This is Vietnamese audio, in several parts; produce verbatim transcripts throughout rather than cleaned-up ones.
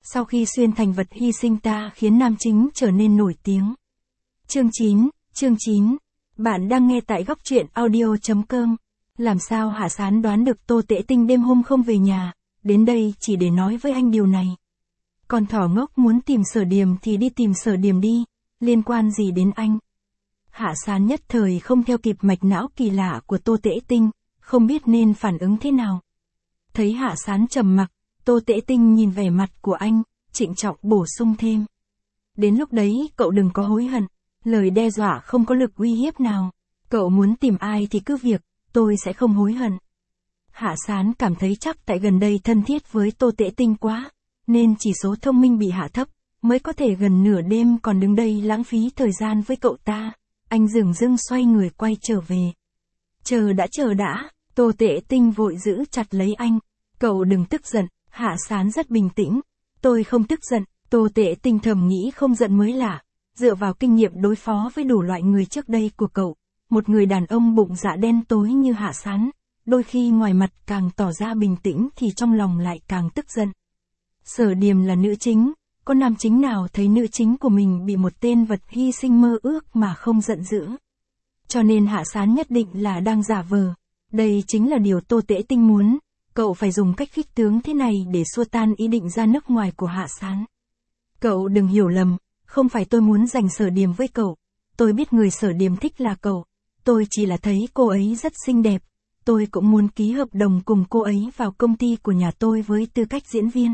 Sau khi xuyên thành vật hy sinh ta khiến nam chính trở nên nổi tiếng. Chương chín, chương chín. Bạn đang nghe tại góc truyện audio chấm com. Làm sao Hạ Sán đoán được Tô Tễ Tinh đêm hôm không về nhà, đến đây chỉ để nói với anh điều này. Con thỏ ngốc muốn tìm Sở Điềm thì đi tìm Sở Điềm đi, liên quan gì đến anh? Hạ Sán nhất thời không theo kịp mạch não kỳ lạ của Tô Tễ Tinh, không biết nên phản ứng thế nào. Thấy Hạ Sán trầm mặc, Tô Tễ Tinh nhìn vẻ mặt của anh, trịnh trọng bổ sung thêm. Đến lúc đấy cậu đừng có hối hận, lời đe dọa không có lực uy hiếp nào. Cậu muốn tìm ai thì cứ việc, tôi sẽ không hối hận. Hạ Sán cảm thấy chắc tại gần đây thân thiết với Tô Tễ Tinh quá, nên chỉ số thông minh bị hạ thấp, mới có thể gần nửa đêm còn đứng đây lãng phí thời gian với cậu ta. Anh dửng dưng xoay người quay trở về. Chờ đã chờ đã, Tô Tễ Tinh vội giữ chặt lấy anh. Cậu đừng tức giận, Hạ Sán rất bình tĩnh. Tôi không tức giận, Tô Tễ Tinh thầm nghĩ không giận mới lạ. Dựa vào kinh nghiệm đối phó với đủ loại người trước đây của cậu, một người đàn ông bụng dạ đen tối như Hạ Sán, đôi khi ngoài mặt càng tỏ ra bình tĩnh thì trong lòng lại càng tức giận. Sở Điềm là nữ chính, có nam chính nào thấy nữ chính của mình bị một tên vật hy sinh mơ ước mà không giận dữ. Cho nên Hạ Sán nhất định là đang giả vờ. Đây chính là điều Tô Tễ Tinh muốn, cậu phải dùng cách khích tướng thế này để xua tan ý định ra nước ngoài của Hạ Sán. Cậu đừng hiểu lầm, không phải tôi muốn giành Sở Điềm với cậu, tôi biết người Sở Điềm thích là cậu, tôi chỉ là thấy cô ấy rất xinh đẹp, tôi cũng muốn ký hợp đồng cùng cô ấy vào công ty của nhà tôi với tư cách diễn viên.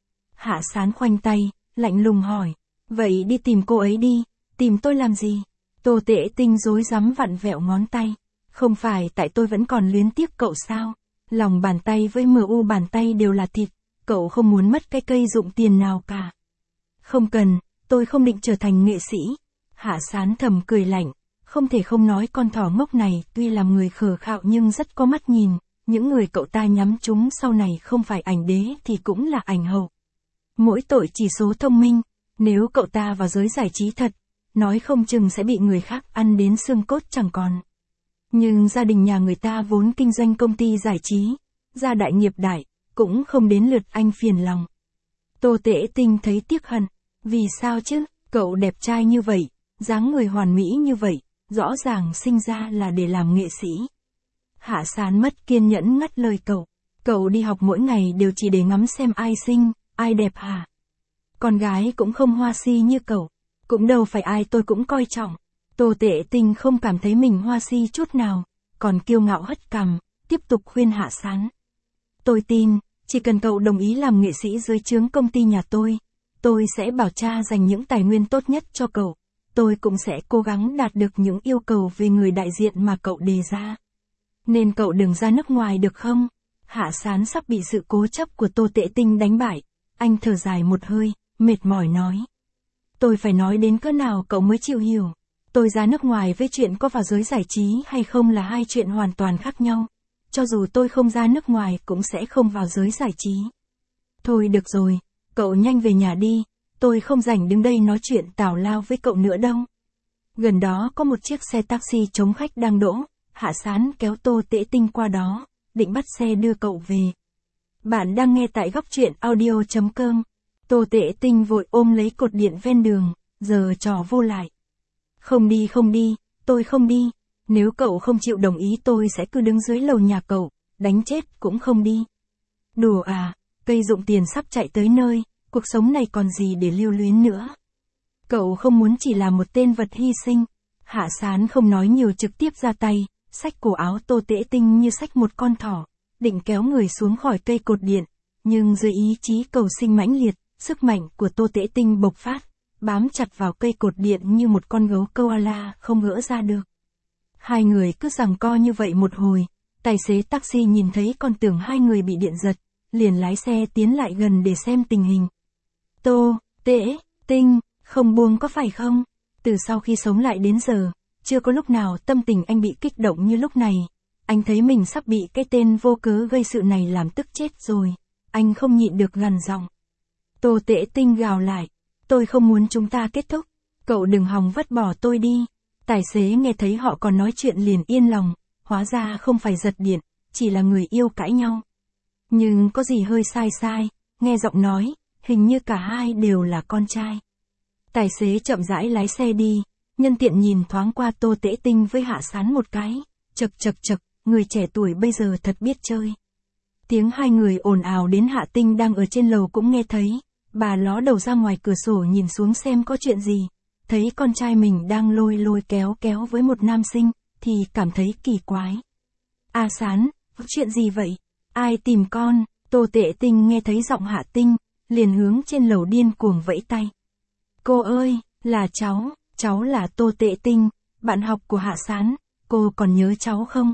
Hạ Sán khoanh tay, lạnh lùng hỏi, vậy đi tìm cô ấy đi, tìm tôi làm gì? Tô Tễ Tinh rối rắm vặn vẹo ngón tay, không phải tại tôi vẫn còn luyến tiếc cậu sao? Lòng bàn tay với mờ u bàn tay đều là thịt, cậu không muốn mất cái cây dụng tiền nào cả. Không cần, tôi không định trở thành nghệ sĩ. Hạ Sán thầm cười lạnh, không thể không nói con thỏ ngốc này tuy làm người khờ khạo nhưng rất có mắt nhìn, những người cậu ta nhắm trúng sau này không phải ảnh đế thì cũng là ảnh hậu. Mỗi tội chỉ số thông minh, nếu cậu ta vào giới giải trí thật, nói không chừng sẽ bị người khác ăn đến xương cốt chẳng còn. Nhưng gia đình nhà người ta vốn kinh doanh công ty giải trí, gia đại nghiệp đại, cũng không đến lượt anh phiền lòng. Tô Tễ Tinh thấy tiếc hận, vì sao chứ, cậu đẹp trai như vậy, dáng người hoàn mỹ như vậy, rõ ràng sinh ra là để làm nghệ sĩ. Hạ Sán mất kiên nhẫn ngắt lời cậu, cậu đi học mỗi ngày đều chỉ để ngắm xem ai xinh, ai đẹp hả? Con gái cũng không hoa si như cậu, cũng đâu phải ai tôi cũng coi trọng. Tô Tễ Tinh không cảm thấy mình hoa si chút nào, còn kiêu ngạo hất cằm, tiếp tục khuyên Hạ Sán. Tôi tin, chỉ cần cậu đồng ý làm nghệ sĩ dưới trướng công ty nhà tôi, tôi sẽ bảo cha dành những tài nguyên tốt nhất cho cậu, tôi cũng sẽ cố gắng đạt được những yêu cầu về người đại diện mà cậu đề ra. Nên cậu đừng ra nước ngoài được không? Hạ Sán sắp bị sự cố chấp của Tô Tễ Tinh đánh bại, anh thở dài một hơi, mệt mỏi nói. Tôi phải nói đến cỡ nào cậu mới chịu hiểu. Tôi ra nước ngoài với chuyện có vào giới giải trí hay không là hai chuyện hoàn toàn khác nhau. Cho dù tôi không ra nước ngoài cũng sẽ không vào giới giải trí. Thôi được rồi, cậu nhanh về nhà đi, tôi không rảnh đứng đây nói chuyện tào lao với cậu nữa đâu. Gần đó có một chiếc xe taxi chống khách đang đỗ, Hạ Sán kéo Tô Tễ Tinh qua đó, định bắt xe đưa cậu về. Bạn đang nghe tại góc truyện audio chấm com. Tô Tễ Tinh vội ôm lấy cột điện ven đường, giờ trò vô lại. Không đi không đi, tôi không đi, nếu cậu không chịu đồng ý tôi sẽ cứ đứng dưới lầu nhà cậu, đánh chết cũng không đi. Đùa à, cây dụng tiền sắp chạy tới nơi, cuộc sống này còn gì để lưu luyến nữa. Cậu không muốn chỉ là một tên vật hy sinh. Hạ Sán không nói nhiều trực tiếp ra tay, xách cổ áo Tô Tễ Tinh như xách một con thỏ, định kéo người xuống khỏi cây cột điện, nhưng dưới ý chí cầu sinh mãnh liệt, sức mạnh của Tô Tễ Tinh bộc phát, bám chặt vào cây cột điện như một con gấu koala không gỡ ra được. Hai người cứ giằng co như vậy một hồi, tài xế taxi nhìn thấy còn tưởng hai người bị điện giật, liền lái xe tiến lại gần để xem tình hình. Tô Tễ Tinh, không buông có phải không? Từ sau khi sống lại đến giờ, chưa có lúc nào tâm tình anh bị kích động như lúc này. Anh thấy mình sắp bị cái tên vô cớ gây sự này làm tức chết rồi. Anh không nhịn được gằn giọng. Tô Tễ Tinh gào lại. Tôi không muốn chúng ta kết thúc. Cậu đừng hòng vứt bỏ tôi đi. Tài xế nghe thấy họ còn nói chuyện liền yên lòng. Hóa ra không phải giật điện, chỉ là người yêu cãi nhau. Nhưng có gì hơi sai sai. Nghe giọng nói, hình như cả hai đều là con trai. Tài xế chậm rãi lái xe đi, nhân tiện nhìn thoáng qua Tô Tễ Tinh với Hạ Sán một cái, chật chật chật, người trẻ tuổi bây giờ thật biết chơi. Tiếng hai người ồn ào đến Hạ Tinh đang ở trên lầu cũng nghe thấy, bà ló đầu ra ngoài cửa sổ nhìn xuống xem có chuyện gì, thấy con trai mình đang lôi lôi kéo kéo với một nam sinh, thì cảm thấy kỳ quái. A Sán, chuyện gì vậy? Ai tìm con? Tô Tễ Tinh nghe thấy giọng Hạ Tinh, liền hướng trên lầu điên cuồng vẫy tay. Cô ơi, là cháu, cháu là Tô Tễ Tinh, bạn học của Hạ Sán, cô còn nhớ cháu không?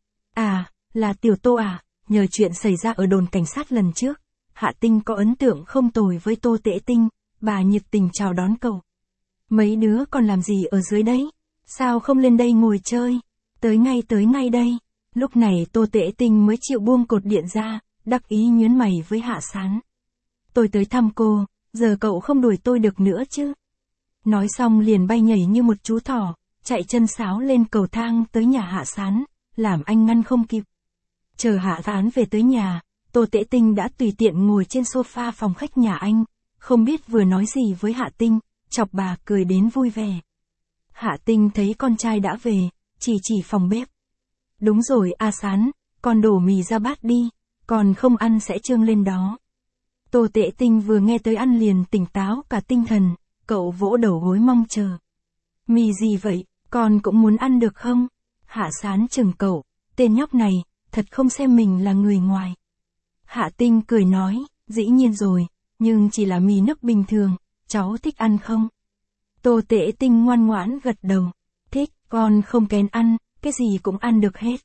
À, là Tiểu Tô à, nhờ chuyện xảy ra ở đồn cảnh sát lần trước, Hạ Tinh có ấn tượng không tồi với Tô Tễ Tinh, bà nhiệt tình chào đón cậu. Mấy đứa còn làm gì ở dưới đấy? Sao không lên đây ngồi chơi? Tới ngay tới ngay đây. Lúc này Tô Tễ Tinh mới chịu buông cột điện ra, đắc ý nhướng mày với Hạ Sán. Tôi tới thăm cô, giờ cậu không đuổi tôi được nữa chứ? Nói xong liền bay nhảy như một chú thỏ, chạy chân sáo lên cầu thang tới nhà Hạ Sán, làm anh ngăn không kịp. Chờ Hạ Sán về tới nhà, Tô Tễ Tinh đã tùy tiện ngồi trên sofa phòng khách nhà anh, không biết vừa nói gì với Hạ Tinh, chọc bà cười đến vui vẻ. Hạ Tinh thấy con trai đã về, chỉ chỉ phòng bếp. Đúng rồi A Sán, con đổ mì ra bát đi, còn không ăn sẽ trương lên đó. Tô Tễ Tinh vừa nghe tới ăn liền tỉnh táo cả tinh thần, cậu vỗ đầu gối mong chờ. Mì gì vậy, con cũng muốn ăn được không? Hạ Sán chừng cậu, tên nhóc này, thật không xem mình là người ngoài. Hạ Tinh cười nói, dĩ nhiên rồi, nhưng chỉ là mì nước bình thường, cháu thích ăn không? Tô Tễ Tinh ngoan ngoãn gật đầu, thích, con không kén ăn, cái gì cũng ăn được hết.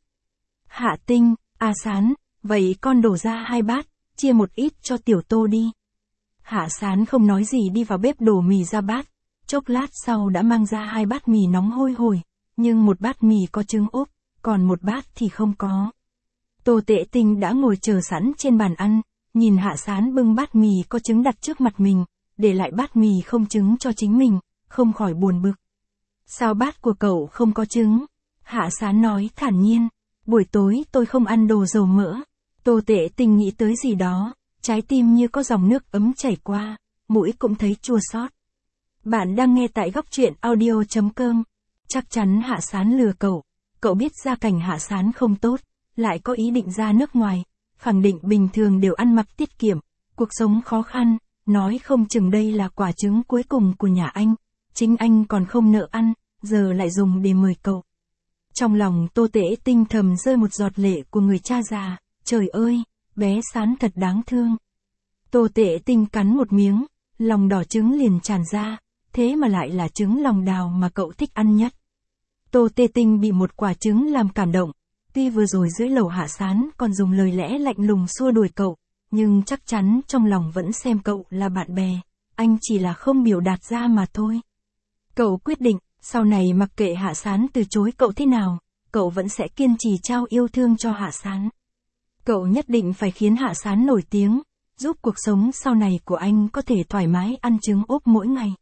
Hạ Tinh, A Sán, vậy con đổ ra hai bát, chia một ít cho Tiểu Tô đi. Hạ Sán không nói gì đi vào bếp đổ mì ra bát, chốc lát sau đã mang ra hai bát mì nóng hôi hổi, nhưng một bát mì có trứng ốp, còn một bát thì không có. Tô Tễ Tinh đã ngồi chờ sẵn trên bàn ăn, nhìn Hạ Sán bưng bát mì có trứng đặt trước mặt mình, để lại bát mì không trứng cho chính mình, không khỏi buồn bực. Sao bát của cậu không có trứng? Hạ Sán nói thản nhiên, buổi tối tôi không ăn đồ dầu mỡ. Tô Tễ Tinh nghĩ tới gì đó, trái tim như có dòng nước ấm chảy qua, mũi cũng thấy chua xót. Bạn đang nghe tại góc truyện audio chấm com. Chắc chắn Hạ Sán lừa cậu, cậu biết gia cảnh Hạ Sán không tốt, lại có ý định ra nước ngoài, khẳng định bình thường đều ăn mặc tiết kiệm, cuộc sống khó khăn, nói không chừng đây là quả trứng cuối cùng của nhà anh, chính anh còn không nợ ăn, giờ lại dùng để mời cậu. Trong lòng Tô Tễ Tinh thầm rơi một giọt lệ của người cha già, trời ơi, bé Sán thật đáng thương. Tô Tễ Tinh cắn một miếng, lòng đỏ trứng liền tràn ra, thế mà lại là trứng lòng đào mà cậu thích ăn nhất. Tô Tễ Tinh bị một quả trứng làm cảm động, tuy vừa rồi dưới lầu Hạ Sán còn dùng lời lẽ lạnh lùng xua đuổi cậu, nhưng chắc chắn trong lòng vẫn xem cậu là bạn bè, anh chỉ là không biểu đạt ra mà thôi. Cậu quyết định, sau này mặc kệ Hạ Sán từ chối cậu thế nào, cậu vẫn sẽ kiên trì trao yêu thương cho Hạ Sán. Cậu nhất định phải khiến Hạ Sán nổi tiếng, giúp cuộc sống sau này của anh có thể thoải mái ăn trứng ốp mỗi ngày.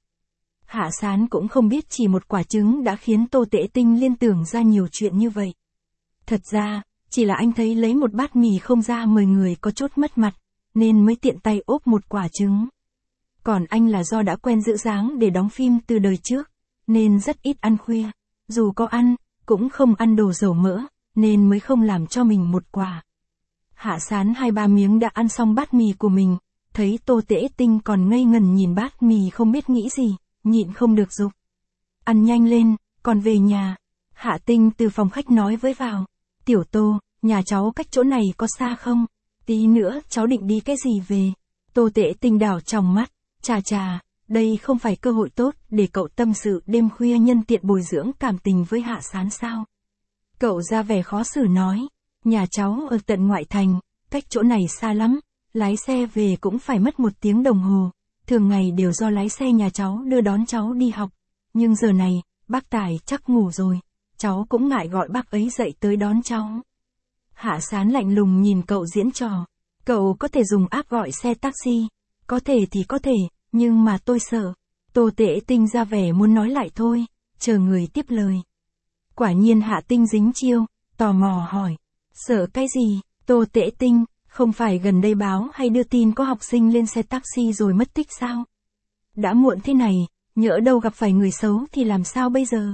Hạ Sán cũng không biết chỉ một quả trứng đã khiến Tô Tễ Tinh liên tưởng ra nhiều chuyện như vậy. Thật ra, chỉ là anh thấy lấy một bát mì không ra mời người có chút mất mặt, nên mới tiện tay ốp một quả trứng. Còn anh là do đã quen giữ dáng để đóng phim từ đời trước, nên rất ít ăn khuya. Dù có ăn, cũng không ăn đồ dầu mỡ, nên mới không làm cho mình một quả. Hạ Sán hai ba miếng đã ăn xong bát mì của mình, thấy Tô Tễ Tinh còn ngây ngần nhìn bát mì không biết nghĩ gì, nhịn không được giục. Ăn nhanh lên, còn về nhà. Hạ Tinh từ phòng khách nói với vào. Tiểu Tô, nhà cháu cách chỗ này có xa không? Tí nữa cháu định đi cái gì về? Tô Tễ Tinh đảo trong mắt, chà chà, đây không phải cơ hội tốt để cậu tâm sự đêm khuya nhân tiện bồi dưỡng cảm tình với Hạ Sán sao? Cậu ra vẻ khó xử nói, nhà cháu ở tận ngoại thành, cách chỗ này xa lắm, lái xe về cũng phải mất một tiếng đồng hồ, thường ngày đều do lái xe nhà cháu đưa đón cháu đi học, nhưng giờ này, bác Tài chắc ngủ rồi, cháu cũng ngại gọi bác ấy dậy tới đón cháu. Hạ Sán lạnh lùng nhìn cậu diễn trò, cậu có thể dùng app gọi xe taxi, có thể thì có thể, nhưng mà tôi sợ. Tô Tễ Tinh ra vẻ muốn nói lại thôi, chờ người tiếp lời. Quả nhiên Hạ Tinh dính chiêu, tò mò hỏi, sợ cái gì? Tô Tễ Tinh, Không phải gần đây báo hay đưa tin có học sinh lên xe taxi rồi mất tích sao? Đã muộn thế này, nhỡ đâu gặp phải người xấu thì làm sao bây giờ?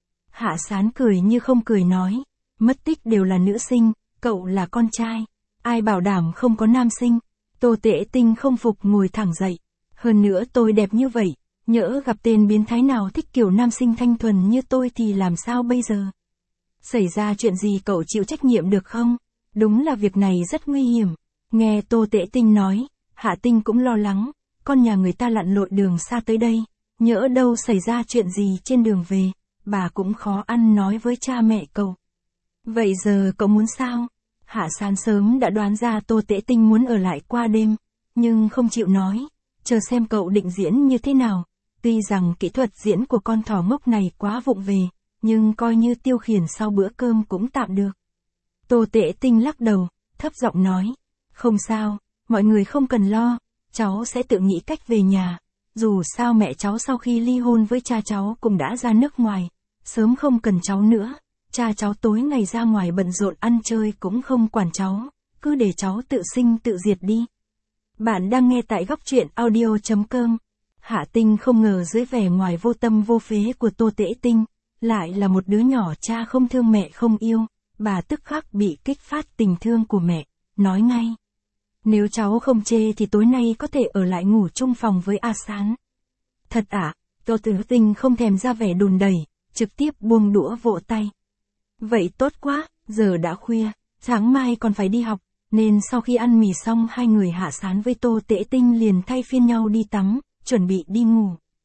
Hạ Sán cười như không cười nói, mất tích đều là nữ sinh, cậu là con trai. Ai bảo đảm không có nam sinh? Tô Tễ Tinh không phục ngồi thẳng dậy. Hơn nữa tôi đẹp như vậy, nhỡ gặp tên biến thái nào thích kiểu nam sinh thanh thuần như tôi thì làm sao bây giờ? Xảy ra chuyện gì cậu chịu trách nhiệm được không? Đúng là việc này rất nguy hiểm. Nghe Tô Tễ Tinh nói, Hạ Tinh cũng lo lắng, con nhà người ta lặn lội đường xa tới đây, nhỡ đâu xảy ra chuyện gì trên đường về, bà cũng khó ăn nói với cha mẹ cậu. Vậy giờ cậu muốn sao? Hạ Sán sớm đã đoán ra Tô Tễ Tinh muốn ở lại qua đêm, nhưng không chịu nói, chờ xem cậu định diễn như thế nào. Tuy rằng kỹ thuật diễn của con thỏ ngốc này quá vụng về, nhưng coi như tiêu khiển sau bữa cơm cũng tạm được. Tô Tễ Tinh lắc đầu, thấp giọng nói, không sao, mọi người không cần lo, cháu sẽ tự nghĩ cách về nhà. Dù sao mẹ cháu sau khi ly hôn với cha cháu cũng đã ra nước ngoài, sớm không cần cháu nữa. Cha cháu tối ngày ra ngoài bận rộn ăn chơi cũng không quản cháu, cứ để cháu tự sinh tự diệt đi. Bạn đang nghe tại góc truyện audio chấm com. Hạ Tinh không ngờ dưới vẻ ngoài vô tâm vô phế của Tô Tễ Tinh, lại là một đứa nhỏ cha không thương mẹ không yêu. Bà tức khắc bị kích phát tình thương của mẹ, nói ngay. Nếu cháu không chê thì tối nay có thể ở lại ngủ chung phòng với A Sán. Thật ạ, à? Tô Tễ Tinh không thèm ra vẻ đùn đẩy, trực tiếp buông đũa vỗ tay. Vậy tốt quá, giờ đã khuya, sáng mai còn phải đi học, nên sau khi ăn mì xong hai người Hạ Sán với Tô Tễ Tinh liền thay phiên nhau đi tắm, chuẩn bị đi ngủ.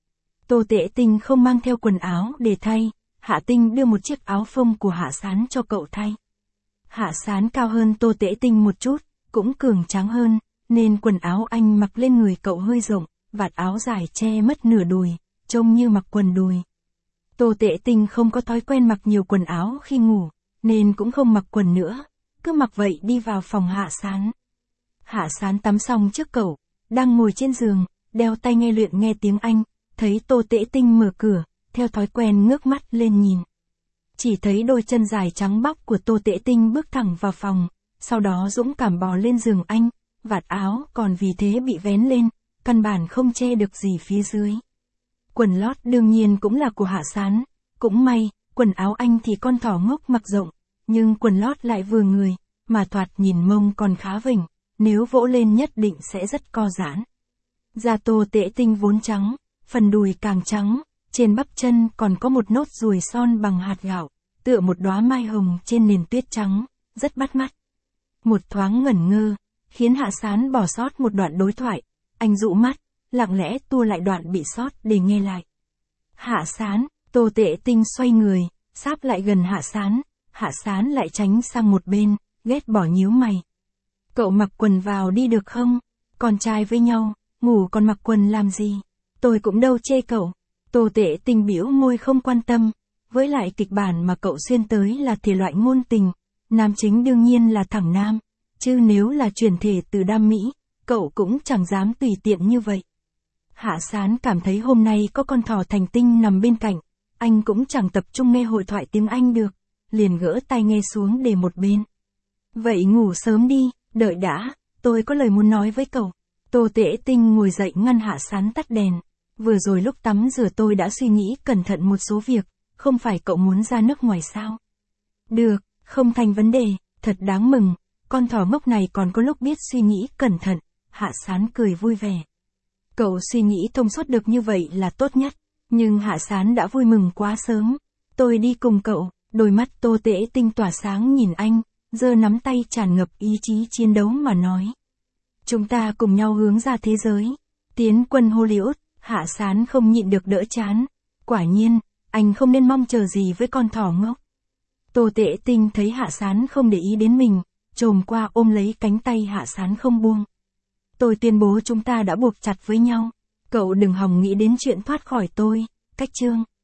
Tô Tễ Tinh không mang theo quần áo để thay, Hạ Tinh đưa một chiếc áo phông của Hạ Sán cho cậu thay. Hạ Sán cao hơn Tô Tễ Tinh một chút, cũng cường tráng hơn, nên quần áo anh mặc lên người cậu hơi rộng, vạt áo dài che mất nửa đùi, trông như mặc quần đùi. Tô Tễ Tinh không có thói quen mặc nhiều quần áo khi ngủ, nên cũng không mặc quần nữa, cứ mặc vậy đi vào phòng Hạ Sán. Hạ Sán tắm xong trước cậu, đang ngồi trên giường, đeo tai nghe luyện nghe tiếng Anh, thấy Tô Tễ Tinh mở cửa, theo thói quen ngước mắt lên nhìn. Chỉ thấy đôi chân dài trắng bóc của Tô Tễ Tinh bước thẳng vào phòng, sau đó dũng cảm bò lên giường anh, vạt áo còn vì thế bị vén lên, căn bản không che được gì phía dưới. Quần lót đương nhiên cũng là của Hạ Sán, cũng may, quần áo anh thì con thỏ ngốc mặc rộng, nhưng quần lót lại vừa người, mà thoạt nhìn mông còn khá vỉnh, nếu vỗ lên nhất định sẽ rất co giãn. Da Tô Tễ Tinh vốn trắng, phần đùi càng trắng, trên bắp chân còn có một nốt ruồi son bằng hạt gạo, tựa một đóa mai hồng trên nền tuyết trắng, rất bắt mắt. Một thoáng ngẩn ngơ, khiến Hạ Sán bỏ sót một đoạn đối thoại, anh dụ mắt, lặng lẽ tua lại đoạn bị sót để nghe lại. Hạ Sán, Tô Tễ Tinh xoay người, sáp lại gần Hạ Sán, Hạ Sán lại tránh sang một bên, ghét bỏ nhíu mày. Cậu mặc quần vào đi được không? Con trai với nhau, ngủ còn mặc quần làm gì? Tôi cũng đâu chê cậu. Tô Tễ Tinh bĩu môi không quan tâm, với lại kịch bản mà cậu xuyên tới là thể loại ngôn tình, nam chính đương nhiên là thẳng nam, chứ nếu là chuyển thể từ đam mỹ, cậu cũng chẳng dám tùy tiện như vậy. Hạ Sán cảm thấy hôm nay có con thỏ thành tinh nằm bên cạnh, anh cũng chẳng tập trung nghe hội thoại tiếng Anh được, liền gỡ tai nghe xuống để một bên. Vậy ngủ sớm đi, đợi đã, tôi có lời muốn nói với cậu. Tô Tễ Tinh ngồi dậy ngăn Hạ Sán tắt đèn. Vừa rồi lúc tắm rửa tôi đã suy nghĩ cẩn thận một số việc, không phải cậu muốn ra nước ngoài sao? Được, không thành vấn đề, thật đáng mừng, con thỏ ngốc này còn có lúc biết suy nghĩ cẩn thận, Hạ Sán cười vui vẻ. Cậu suy nghĩ thông suốt được như vậy là tốt nhất, nhưng Hạ Sán đã vui mừng quá sớm. Tôi đi cùng cậu, đôi mắt Tô Tễ Tinh tỏa sáng nhìn anh, giơ nắm tay tràn ngập ý chí chiến đấu mà nói. Chúng ta cùng nhau hướng ra thế giới, tiến quân Hollywood. Hạ Sán không nhịn được đỡ chán. Quả nhiên, anh không nên mong chờ gì với con thỏ ngốc. Tô Tễ Tinh thấy Hạ Sán không để ý đến mình, chồm qua ôm lấy cánh tay Hạ Sán không buông. Tôi tuyên bố chúng ta đã buộc chặt với nhau. Cậu đừng hòng nghĩ đến chuyện thoát khỏi tôi, cách chương.